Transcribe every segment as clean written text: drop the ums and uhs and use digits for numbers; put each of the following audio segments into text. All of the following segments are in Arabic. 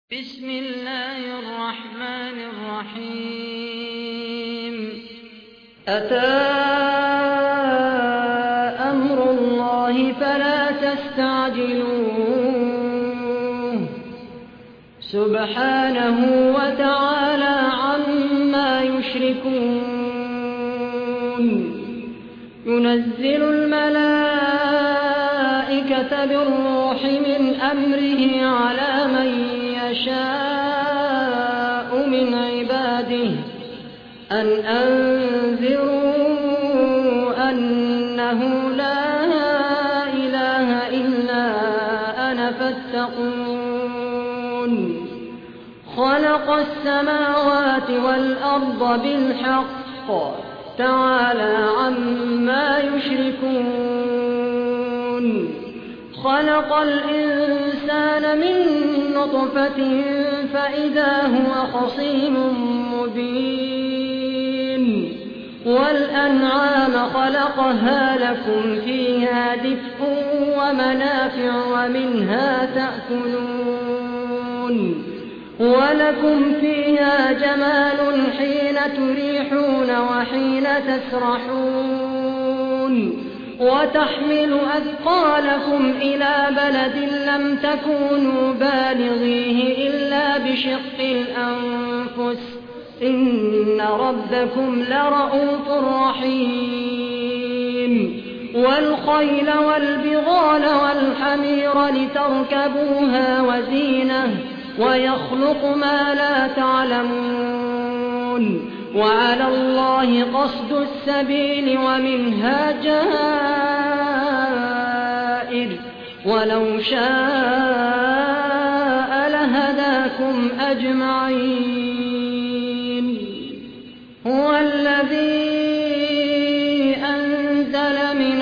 بسم الله الرحمن الرحيم أتى أمر الله فلا تستعجلوه سبحانه وتعالى عما يشركون ينزل الملائكة بالروح من أمره على من يشاء من عباده أن أنذروا أنه لا إله إلا أنا فاتقون خلق السماوات والأرض بالحق تعالى عما يشركون خلق الإنسان من نطفة فإذا هو خصيم مبين والأنعام خلقها لكم فيها دفء ومنافع ومنها تأكلون ولكم فيها جمال حين تريحون وحين تسرحون وتحمل أثقالكم إلى بلد لم تكونوا بالغيه إلا بشق الأنفس إن ربكم لرءوف رحيم والخيل والبغال والحمير لتركبوها وزينة ويخلق ما لا تعلمون وعلى الله قصد السبيل ومنها جائر ولو شاء لهداكم أجمعين هو الذي أنزل من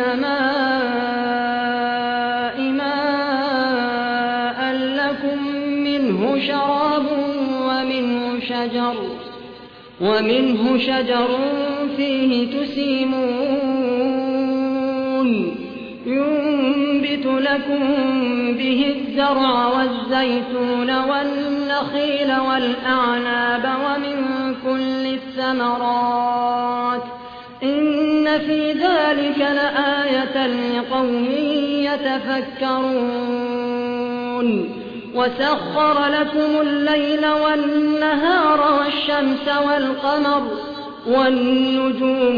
السماء ماء لكم منه شراب ومنه شجر فيه تسيمون ينبت لكم به الزرع والزيتون والنخيل والأعناب ومن كل الثمرات إن في ذلك لآية لقوم يتفكرون وسخر لكم الليل والنهار والشمس والقمر والنجوم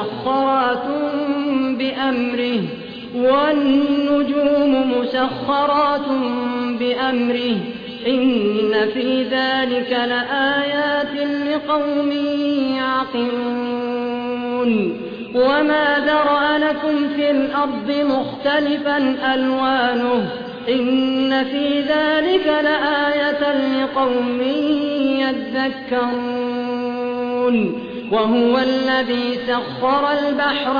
مسخرات بأمره إن في ذلك لآيات لقوم يعقلون وما ذرأ لكم في الأرض مختلفا ألوانه إن في ذلك لآية لقوم يذكرون وهو الذي سخر البحر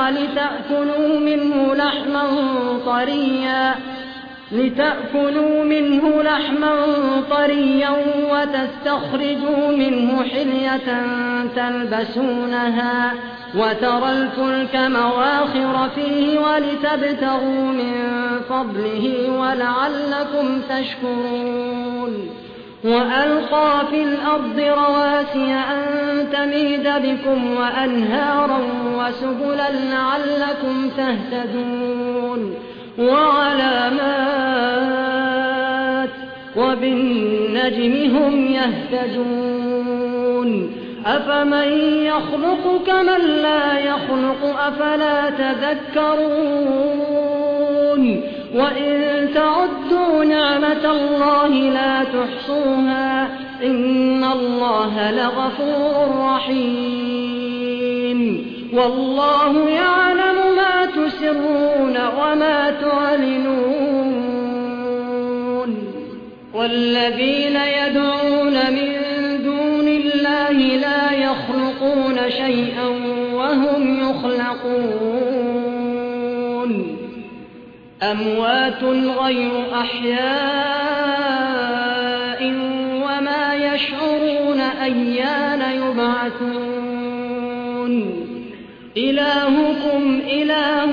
لتأكلوا منه لحما طريا وتستخرجوا منه حلية تلبسونها وترى الفلك مواخر فيه ولتبتغوا من فضله ولعلكم تشكرون وألقى في الأرض رواسي أن تميد بكم وأنهارا وسبلا لعلكم تهتدون وعلامات وبالنجم هم يهتدون أفمن يخلق كمن لا يخلق أفلا تذكرون وإن تعدوا نعمة الله لا تحصوها إن الله لغفور رحيم والله يعلم ما تسرون وما تعلنون والذين يدعون من دون الله لا يخلقون شيئا وهم يخلقون أموات غير أحياء وما يشعرون أيان يبعثون إلهكم إله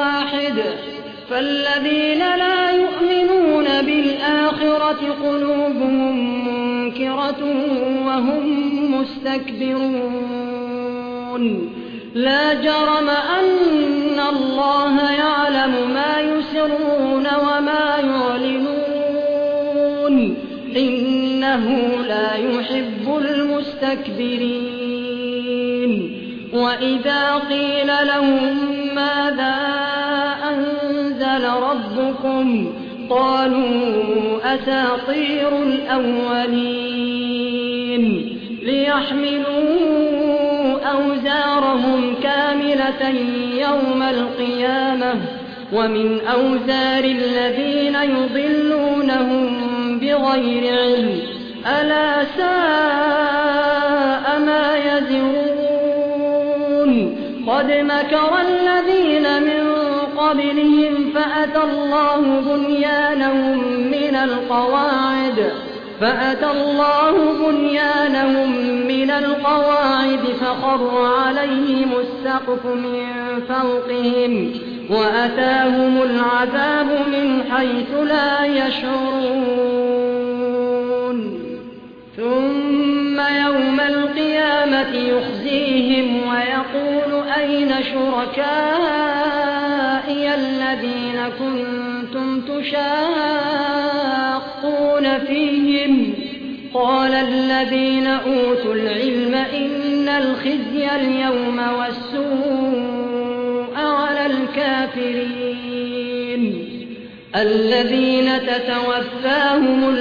واحد فالذين لا يؤمنون بالآخرة قلوبهم قلوبهم منكرة وهم مستكبرون لا جرم أن الله يعلم ما يسرون وما يعلنون إنه لا يحب المستكبرين وإذا قيل لهم ماذا أنزل ربكم قالوا أساطير الأولين ليحملوا أوزارهم كاملة يوم القيامة ومن أوزار الذين يضلونهم بغير علم ألا ساء ما يزرون قد مكر الذين من قبلهم فأتى الله بنيانهم من القواعد فخر عليهم السقف من فوقهم وأتاهم العذاب من حيث لا يشعرون ثم يوم القيامة يخزيهم ويقول أين شركائي الذين كنتم تشاقون فيهم قال الذين أوتوا العلم إن الخزي اليوم والسوء على الكافرين الذين تتوفاهم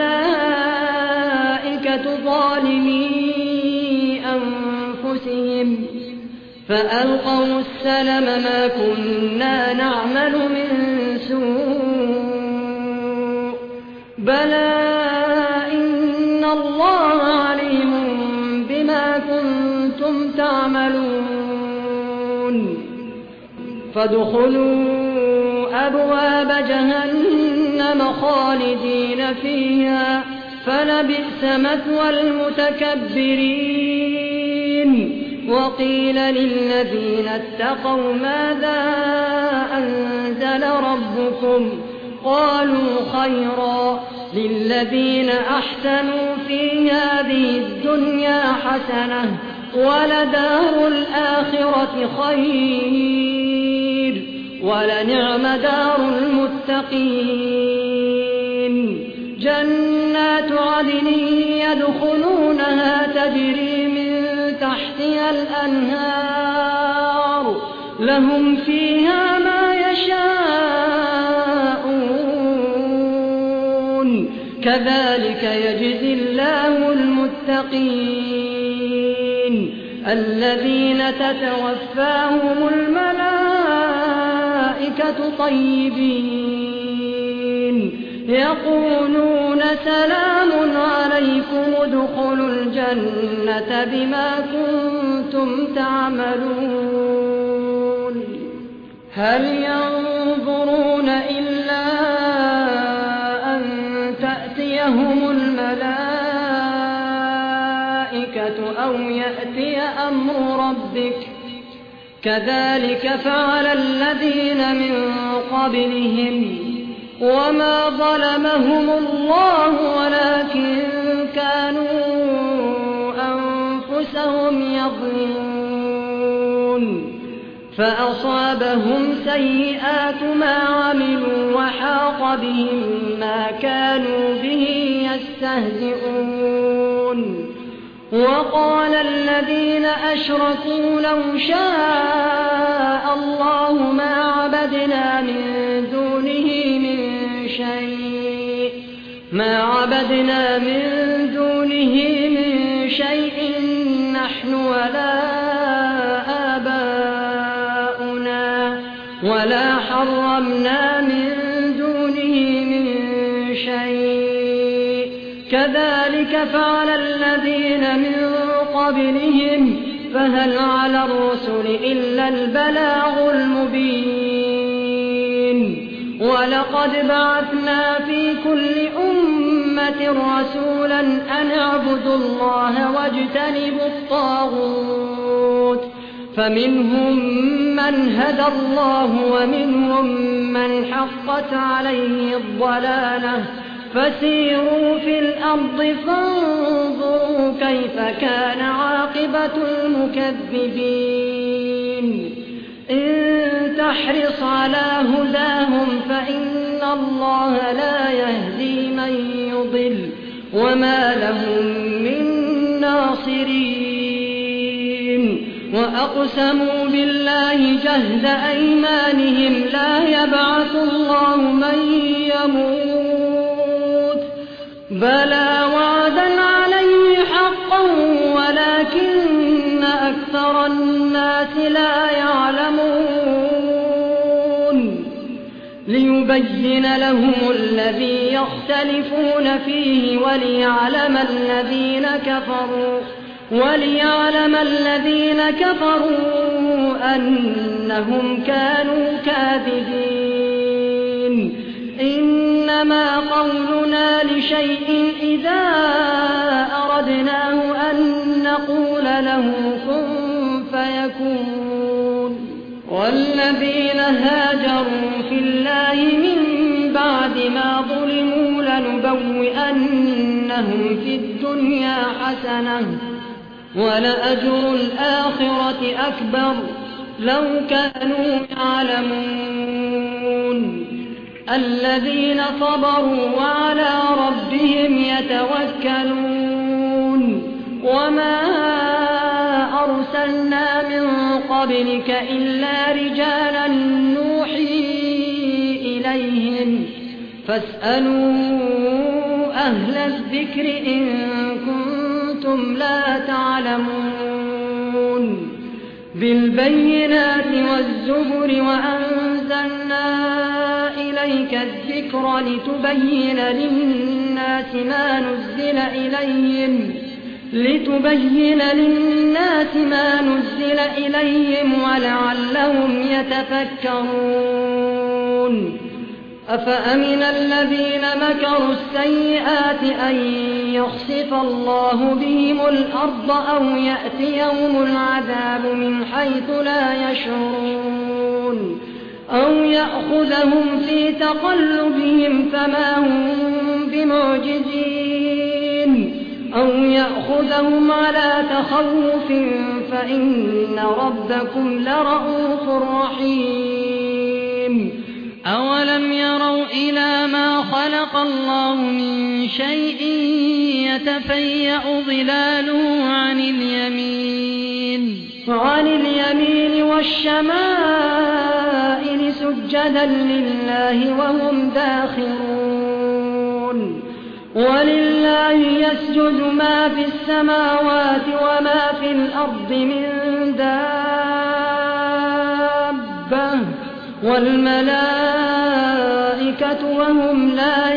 الملائكة ظالمي أنفسهم فألقوا السلم ما كنا نعمل من سوء بلى إن الله عليم بما كنتم تعملون فادخلوا أبواب جهنم خالدين فيها فلبئس مثوى المتكبرين وقيل للذين اتقوا ماذا أنزل ربكم قالوا خيرا للذين أحسنوا في هذه الدنيا حسنة ولدار الآخرة خير ولنعم دار المتقين جنات عدن يدخلونها تجري من تحتها الأنهار لهم فيها ما يشاءون كذلك يجزي الله المتقين الذين تتوفاهم الملائكة طيبين يقولون سلام عليكم ادخلوا الجنة بما كنتم تعملون هل ينظرون إلا أن تأتيهم الملائكة أو يأتي أمر ربك كذلك فعل الذين من قبلهم وما ظلمهم الله ولكن كانوا أنفسهم يظلمون فأصابهم سيئات ما عملوا وحاق بهم ما كانوا به يستهزئون وقال الذين أشركوا لو شاء الله ما عبدنا من دونه من شيء نحن ولا آباؤنا ولا حرمنا من دونه من شيء كذلك فعل الذين من قبلهم فهل على الرسل إلا البلاغ المبين ولقد بعثنا في كل أمة رسولا أن اعبدوا الله واجتنبوا الطاغوت فمنهم من هدى الله ومنهم من حقت عليه الضلالة فسيروا في الأرض فانظروا كيف كان عاقبة المكذبين إن تحرص على هداهم فإن الله لا يهدي من يضل وما لهم من ناصرين وأقسموا بالله جهد أيمانهم لا يبعث الله من يموت بلى وعدا عليه حقا ولكن أكثر الناس لا يعلمون ليبين لهم الذي يختلفون فيه وليعلم الذين كفروا أنهم كانوا كاذبين إنما قولنا لشيء إذا أردناه أن نقول له كن فيكون والذين هاجروا في الله من بعد ما ظلموا لنبوئنهم في الدنيا حسنة ولأجر الآخرة أكبر لو كانوا يعلمون الذين صبروا وعلى ربهم يتوكلون وما أرسلنا من قبلك إلا رجالا نوحي إليهم فاسألوا أهل الذكر إن كنتم لا تعلمون بالبينات والزبر وأنزلنا إليك الذكر لتبين للناس ما نزل إليهم ولعلهم يتفكرون أفأمن الذين مكروا السيئات أن يخسف الله بهم الأرض أو يأتيهم العذاب من حيث لا يشعرون أو يأخذهم في تقلبهم فما هم بمعجزين أو يأخذهم على تخوف فإن ربكم لرءوف رحيم أولم يروا إلى ما خلق الله من شيء يتفيأ ظلاله عن اليمين والشمائل سجدا لله وهم داخرون ولله يسجد ما في السماوات وما في الأرض من دابة والملائكة وهم لا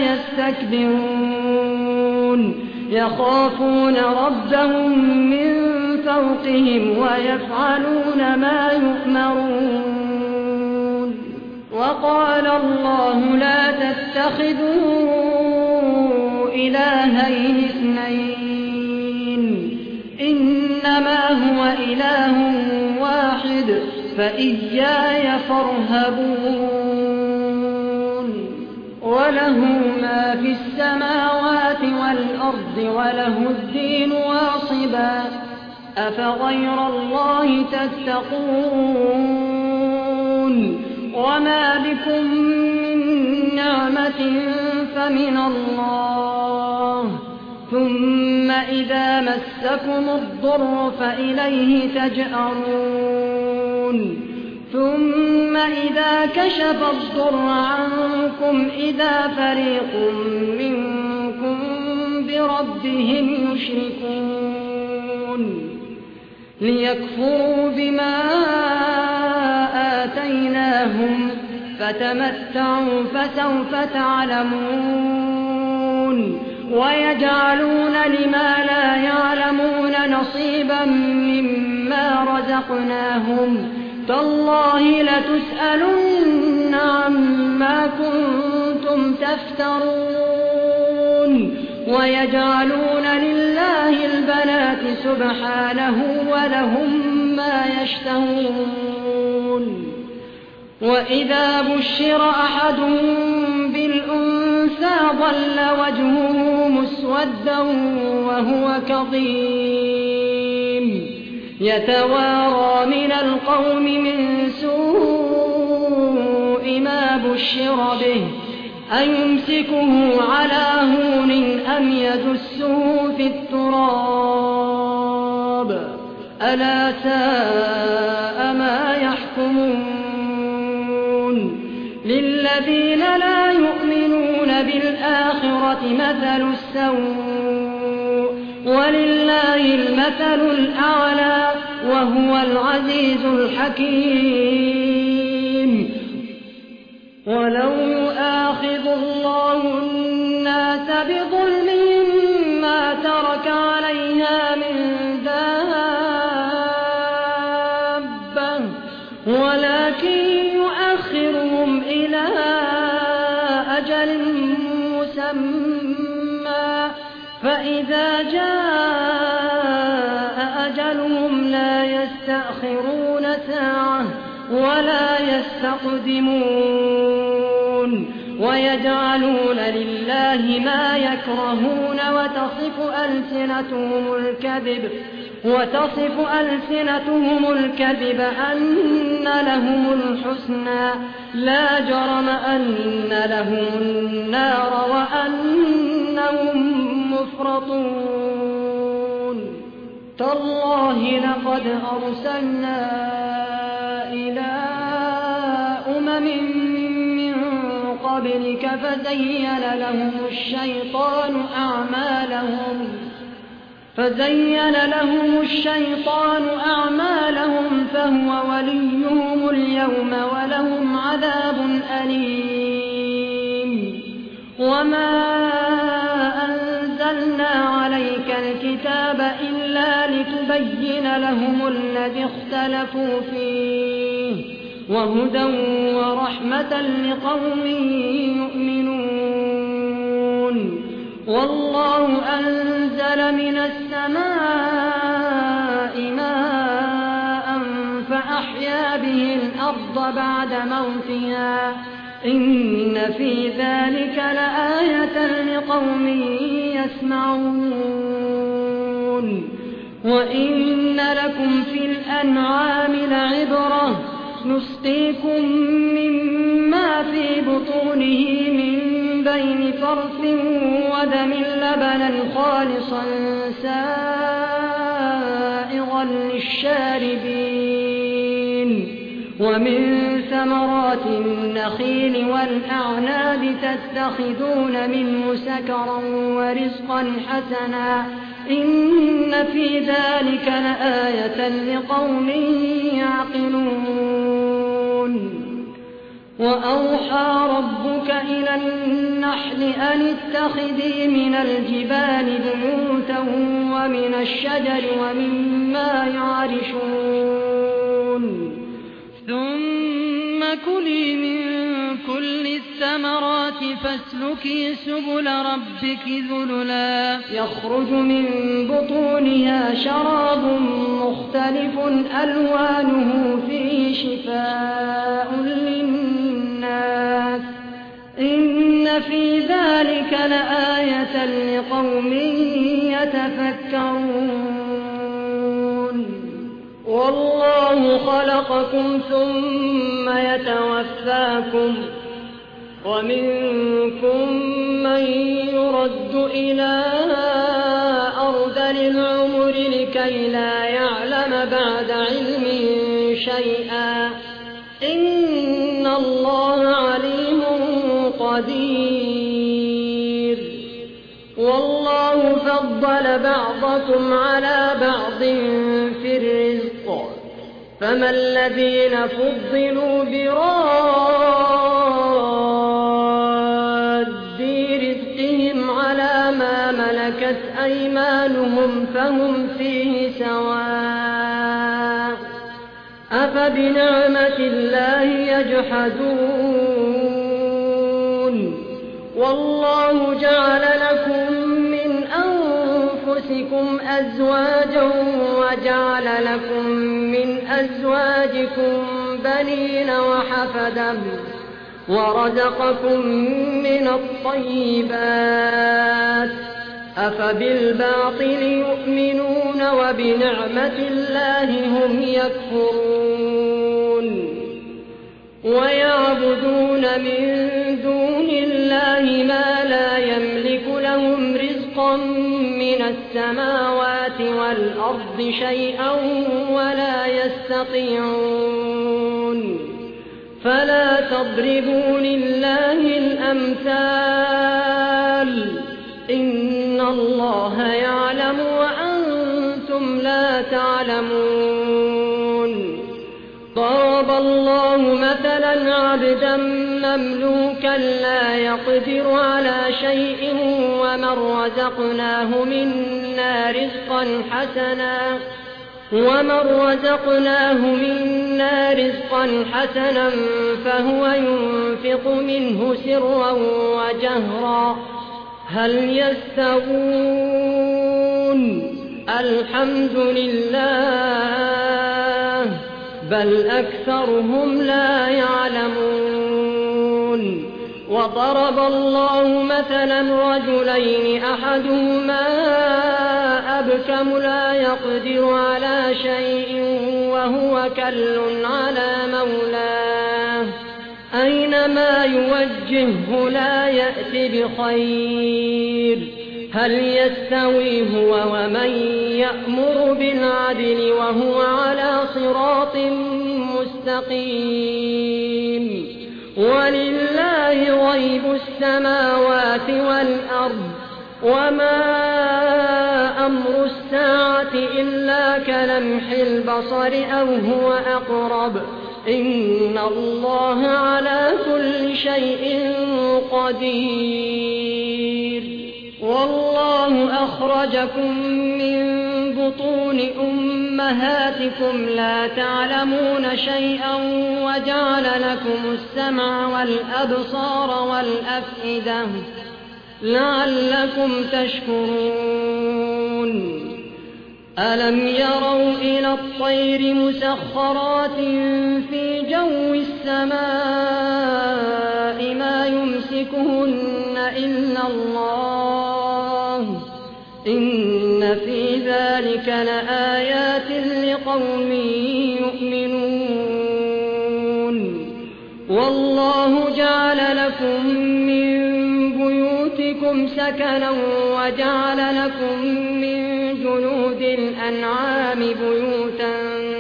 يستكبرون يخافون ربهم من فوقهم ويفعلون ما يؤمرون وقال الله لا تتخذوا إلهين اثنين إنما هو إله واحد فإياي فارهبون وله ما في السماوات والأرض وله الدين واصبا أفغير الله تتقون وما بكم من نعمة فمن الله ثم إذا مسكم الضر فإليه تجأرون ثم إذا كشف الضر عنكم إذا فريق منكم بربهم يشركون ليكفروا بما آتيناهم فتمتعوا فسوف تعلمون ويجعلون لما لا يعلمون نصيبا مما رزقناهم تالله لتسألن عما كنتم تفترون ويجعلون لله البنات سبحانه ولهم ما يشتهون وإذا بشر أحدهم بالأنثى الأنثى ظل وجهه مسودا وهو كظيم يتوارى من القوم من سوء ما بشر به أيمسكه على هون أم يدسه في التراب ألا ساء ما يحكمون للذين لا يؤمنون بالآخرة مثل السوء ولله المثل الأعلى وهو العزيز الحكيم ولو يؤاخذ الله الناس بظلمهم ما ترك عليها من دابة ولكن يؤخرهم إلى أجل مسمى فإذا جاء أجلهم لا يستأخرون ساعة ولا يستقدمون ويجعلون لله ما يكرهون وتصف ألسنتهم الكذب أن لهم الحسنى لا جرم أن لهم النار وأنهم مفرطون تالله لقد أرسلنا إلى أمم من قبلك فزين لهم الشيطان أعمالهم فهو وليهم اليوم ولهم عذاب أليم وما أنزلنا عليك الكتاب إلا لتبين لهم الذي اختلفوا فيه وهدى ورحمة لقوم يؤمنون والله أنزل من السماء ماء فأحيا به الأرض بعد موتها إن في ذلك لآية لقوم يسمعون وإن لكم في الأنعام لعبرة نسقيكم مما في بطونه من بين فرث ودم لبنا خالصا سائغا للشاربين ومن ثمرات النخيل والأعناب تتخذون منه سكرا ورزقا حسنا إن في ذلك لآية لقوم يعقلون وأوحى ربك إلى النحل أن اتخذي من الجبال بيوتا ومن الشجر ومما يعرشون ثم كلي من كل الثمرات فاسلكي سبل ربك ذللا يخرج من بطونها شراب مختلف ألوانه فيه شفاء للناس إن في ذلك لآية لقوم يتفكرون والله خلقكم ثم يتوفاكم ومنكم من يرد إلى أرذل العمر لكي لا يعلم بعد علم شيئا إن الله عليم قدير والله فضل بعضكم على بعض في الرزق فما الذين فضلوا براد رزقهم على ما ملكت أيمانهم فهم فيه سواء أفبنعمة الله يجحدون والله جعل لكم من أنفسكم أزواجا وجعل لكم من أزواجكم بنين ورزقكم من الطيبات أفبالباطل يؤمنون وبنعمة الله هم يكفرون ويعبدون من دون الله ما لا يملك لهم رزقا من السماوات والأرض شيئا ولا يستطيعون فلا تضربوا لله الأمثال إن الله يعلم وأنتم لا تعلمون ضرب الله مثلا عبدا مملوكا لا يقدر على شيء ومن رزقناه منا رزقا حسنا فهو ينفق منه سرا وجهرا هل يستوون الحمد لله بل أكثرهم لا يعلمون وضرب الله مثلا رجلين أحدهما أبكم لا يقدر على شيء وهو كل على مولاه أينما يوجهه لا يأت بخير هل يستوي هو ومن يأمر بالعدل وهو على صراط مستقيم ولله غيب السماوات والأرض وما أمر الساعة إلا كلمح البصر أو هو أقرب إن الله على كل شيء قدير والله أخرجكم من بطون أمهاتكم لا تعلمون شيئا وجعل لكم السمع والأبصار والأفئدة لعلكم تشكرون ألم يروا إلى الطير مسخرات في جو السماء ما يمسكهن إلا الله إن في ذلك لآيات لقوم يؤمنون والله جعل لكم من بيوتكم سكنا وجعل لكم من جلود الأنعام بيوتا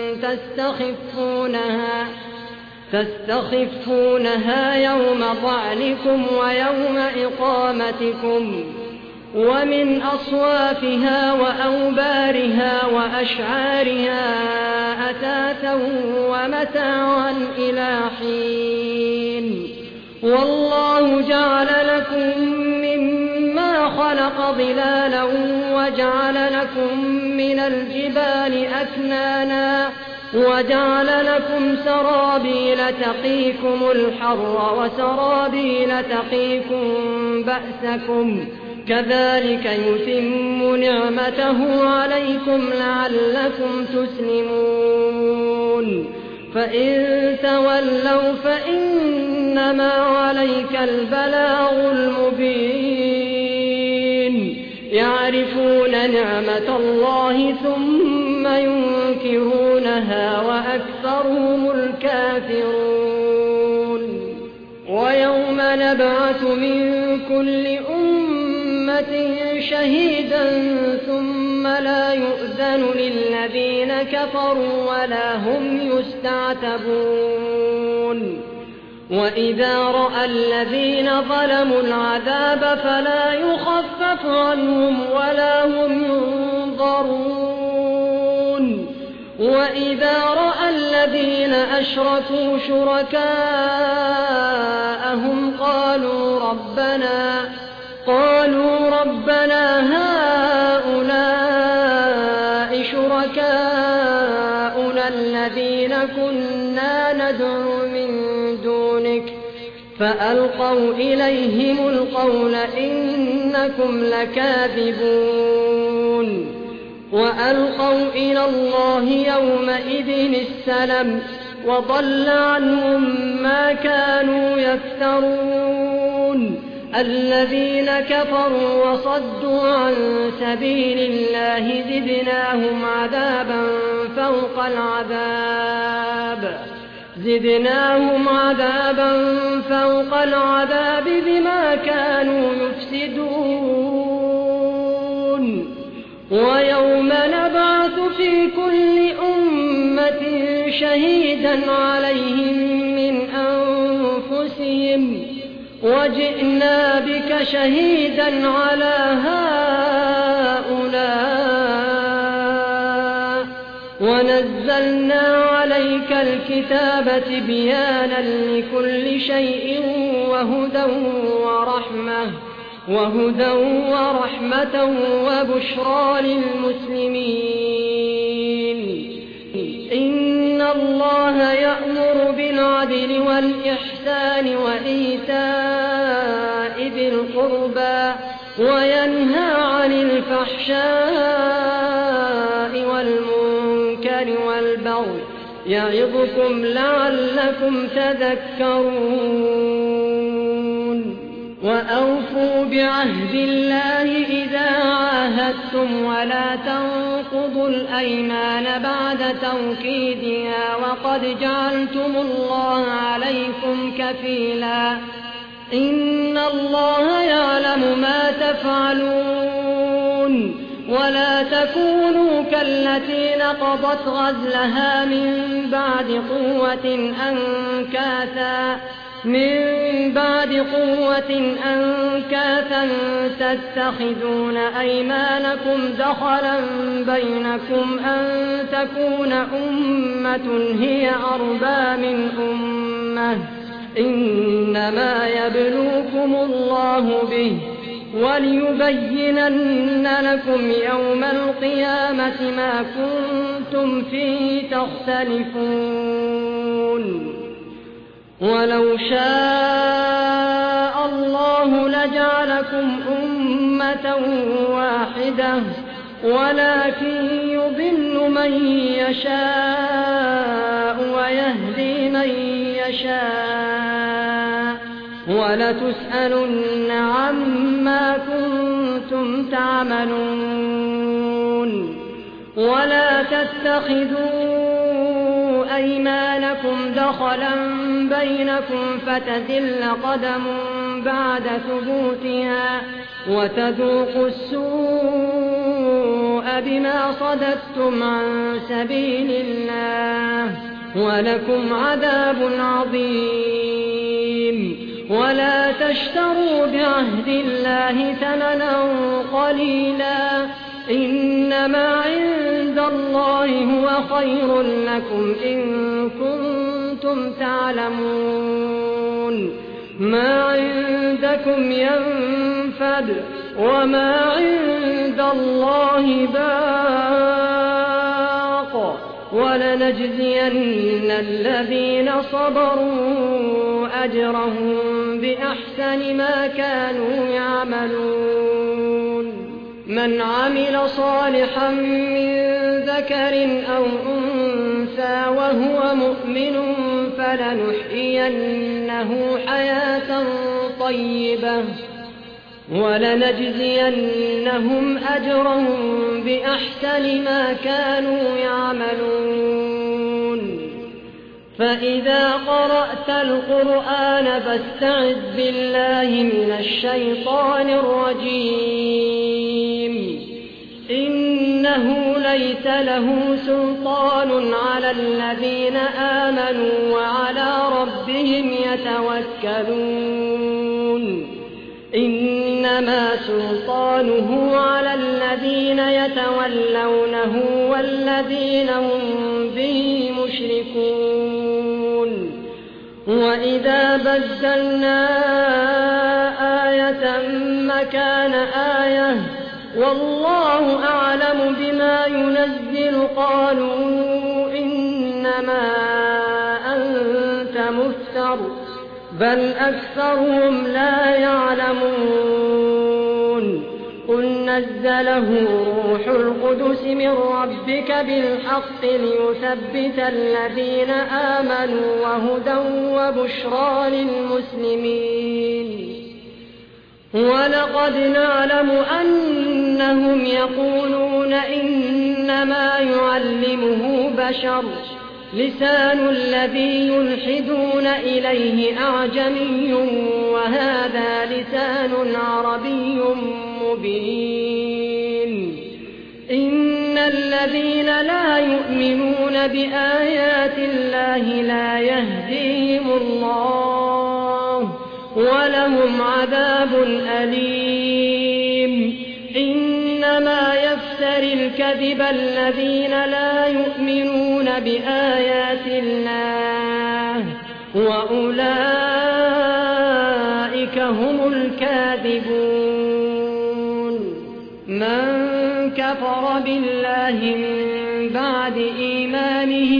تستخفونها يوم ضعنكم ويوم إقامتكم ومن أصوافها وأوبارها وأشعارها أثاثا ومتاعا إلى حين والله جعل لكم مما خلق ظلالا وجعل لكم من الجبال أكنانا وجعل لكم سرابيل تقيكم الحر وسرابيل تقيكم بأسكم كذلك يتم نعمته عليكم لعلكم تسلمون فإن تولوا فإنما عليك البلاغ المبين يعرفون نعمة الله ثم ينكرونها وأكثرهم الكافرون ويوم نبعث من كل أمة شهيدا ثم لا يؤذن للذين كفروا ولا هم يستعتبون وإذا رأى الذين ظلموا العذاب فلا يخفف عنهم ولا هم ينظرون وإذا رأى الذين أشركوا شركاءهم قالوا ربنا هؤلاء شركاؤنا الذين كنا ندعو من دونك فألقوا إليهم القول إنكم لكاذبون وألقوا إلى الله يومئذ السلم وضل عنهم ما كانوا يفترون الذين كفروا وصدوا عن سبيل الله زدناهم عذابا فوق العذاب بما كانوا يفسدون ويوم نبعث في كل أمة شهيدا عليهم من أنفسهم وجئنا بك شهيدا على هؤلاء ونزلنا عليك الكتاب تبيانا لكل شيء وهدى ورحمة وبشرى للمسلمين إن الله يأمر بالعدل والإحسان وإيتاء ذي القربى وينهى عن الفحشاء والمنكر والبغي يعظكم لعلكم تذكرون وأوفوا بعهد الله إذا عاهدتم ولا تنقضوا الأيمان بعد توكيدها وقد جعلتم الله عليكم كفيلا إن الله يعلم ما تفعلون ولا تكونوا كالتي نقضت غزلها من بعد قوة أنكاثا تتخذون أيمانكم دخلا بينكم أن تكون أمة هي أربى من أمة إنما يبلوكم الله به وليبينن لكم يوم القيامة ما كنتم فيه تختلفون ولو شاء الله لجعلكم أمة واحدة ولكن يضل من يشاء ويهدي من يشاء ولتسألن عما كنتم تعملون ولا تتخذوا أيمانكم دخلا بينكم فتزل قدم بعد ثبوتها وتذوقوا السوء بما صددتم عن سبيل الله ولكم عذاب عظيم ولا تشتروا بعهد الله ثمنا قليلا إنما عند الله هو خير لكم إن كنتم تعلمون ما عندكم ينفد وما عند الله باق ولنجزين الذين صبروا أجرهم بأحسن ما كانوا يعملون من عمل صالحا من ذكر أو أنثى وهو مؤمن فلنحيينه حياة طيبة ولنجزينهم أجرهم بأحسن ما كانوا يعملون فإذا قرأت القرآن فاستعذ بالله من الشيطان الرجيم إنه ليس له سلطان على الذين آمنوا وعلى ربهم يتوكلون إنما سلطانه على الذين يتولونه والذين هم به مشركون وإذا بدلنا آية مكان آية والله أعلم بما ينزل قالوا إنما أنت مفتر بل أكثرهم لا يعلمون قل نزله روح القدس من ربك بالحق ليثبت الذين آمنوا وهدى وبشرى للمسلمين. ولقد نعلم أنهم يقولون إنما يعلمه بشر لسان الذي يلحدون إليه أعجمي وهذا لسان عربي مبين. إن الذين لا يؤمنون بآيات الله لا يهديهم الله ولهم عذاب أليم. إنما يفتري الكذب الذين لا يؤمنون بآيات الله وأولئك هم الكاذبون. من كفر بالله من بعد إيمانه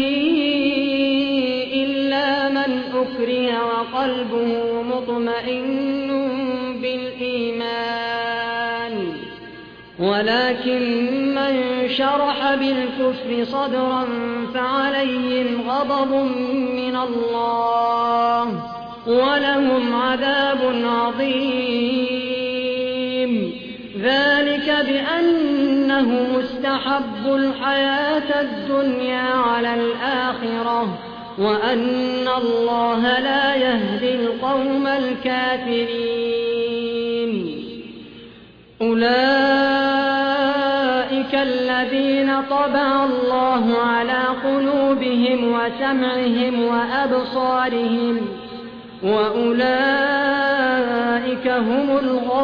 إلا من أكره وقلبه مطمئن بالإيمان ولكن من شرح بالكفر صدرا فعليهم غضب من الله ولهم عذاب عظيم. ذلك بأنه مستحب الحياة الدنيا على الآخرة وأن الله لا يهدي القوم الكافرين. أولئك الذين طبع الله على قلوبهم وسمعهم وأبصارهم وأولئك هم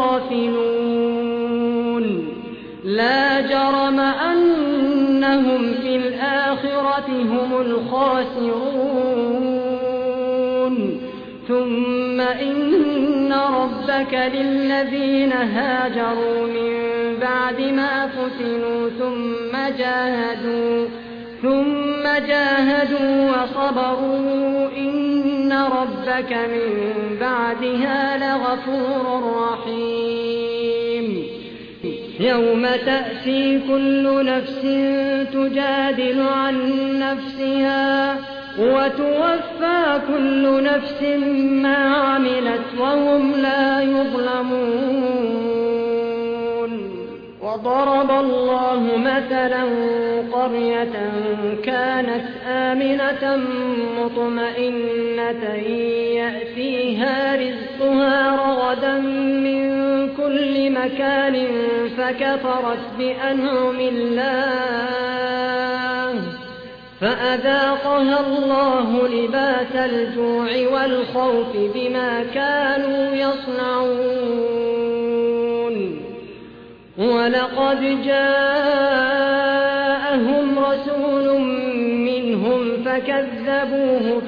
الغافلون. لا جرم أنهم في الآخرة هم الخاسرون. ثم إن ربك للذين هاجروا من بعد ما فتنوا ثم جاهدوا وصبروا إن ربك من بعدها لغفور رحيم. يوم تأتي كل نفس تجادل عن نفسها وتوفى كل نفس ما عملت وهم لا يظلمون. وضرب الله مثلا قرية كانت آمنة مطمئنة يأتيها رزقها رغدا من كل مكان فكفرت بأنعم الله فأذاقها الله لباس الجوع والخوف بما كانوا يصنعون. ولقد جاءهم رسول منهم فكذبوه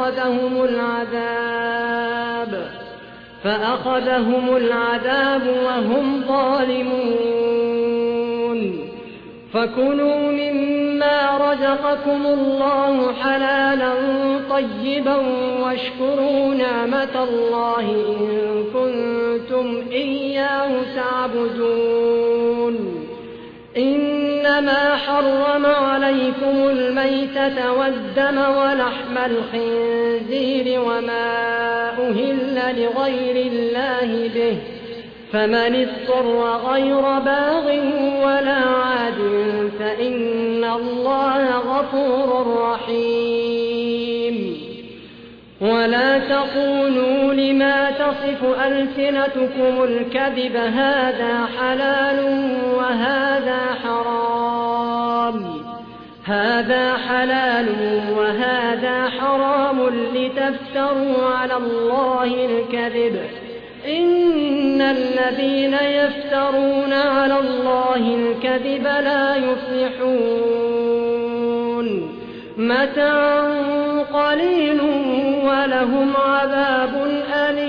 فأخذهم العذاب وهم ظالمون. فكلوا مما رزقكم الله حلالا طيبا واشكروا نعمة الله إن كنتم إياه تعبدون. إنما حرم عليكم الميتة والدم ولحم الخنزير وما أهل لغير الله به فمن اضطر غير باغ ولا عاد فإن الله غفور رحيم. ولا تقولوا لما تصف ألسنتكم الكذب هذا حلال وهذا حرام لتفتروا على الله الكذب. إن الذين يفترون على الله الكذب لا يفلحون. متاع قليل ولهم عذاب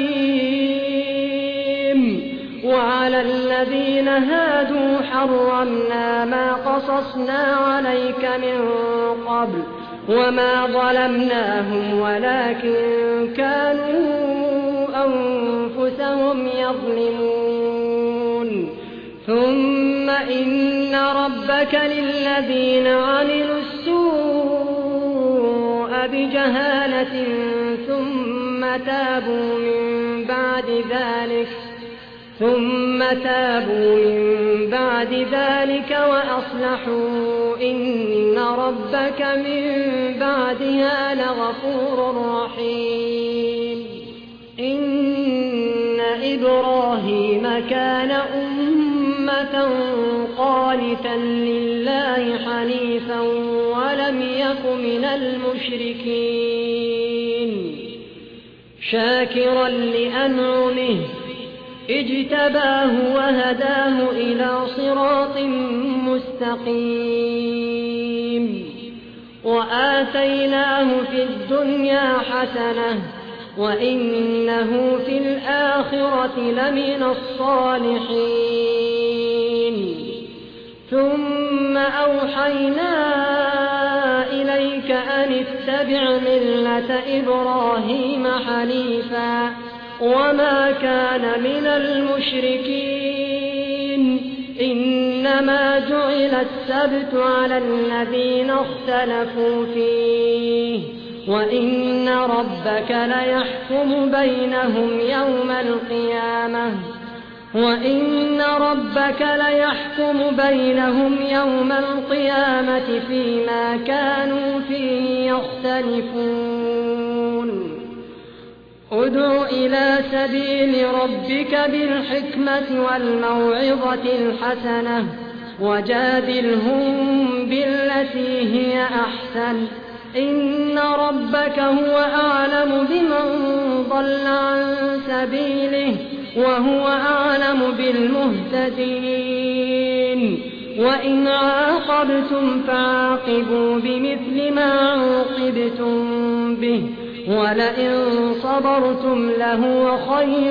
أليم. وعلى الذين هادوا حرمنا ما قصصنا عليك من قبل وما ظلمناهم ولكن كانوا أنفسهم يظلمون. ثم إن ربك للذين عملوا السوء بجهالة ثم تابوا من بعد ذلك وأصلحوا إن ربك من بعدها لغفور رحيم. إن إبراهيم كان أمة قانتا لله حنيفا ولم يك من المشركين شاكرا لأنعمه اجتباه وهداه إلى صراط مستقيم وآتيناه في الدنيا حسنة وإنه في الآخرة لمن الصالحين. ثم أوحينا إليك أن اتبع ملة إبراهيم حنيفا وما كان من المشركين. إنما جعل السبت على الذين اختلفوا فيه وإن ربك ليحكم بينهم يوم القيامة فيما كانوا فيه يختلفون. ادع إلى سبيل ربك بالحكمة والموعظة الحسنة وجادلهم بالتي هي أحسن. إن ربك هو أعلم بمن ضل عن سبيله وهو أعلم بالمهتدين. وإن عاقبتم فعاقبوا بمثل ما عوقبتم به ولئن صبرتم لهو خير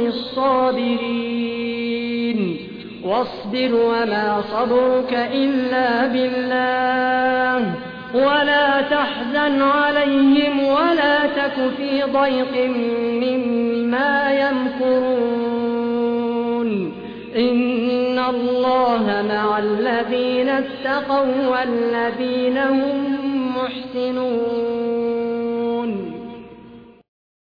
للصابرين. واصبر وما صبرك إلا بالله ولا تحزن عليهم ولا تك في ضيق مما يمكرون. إن الله مع الذين اتقوا والذين هم محسنون.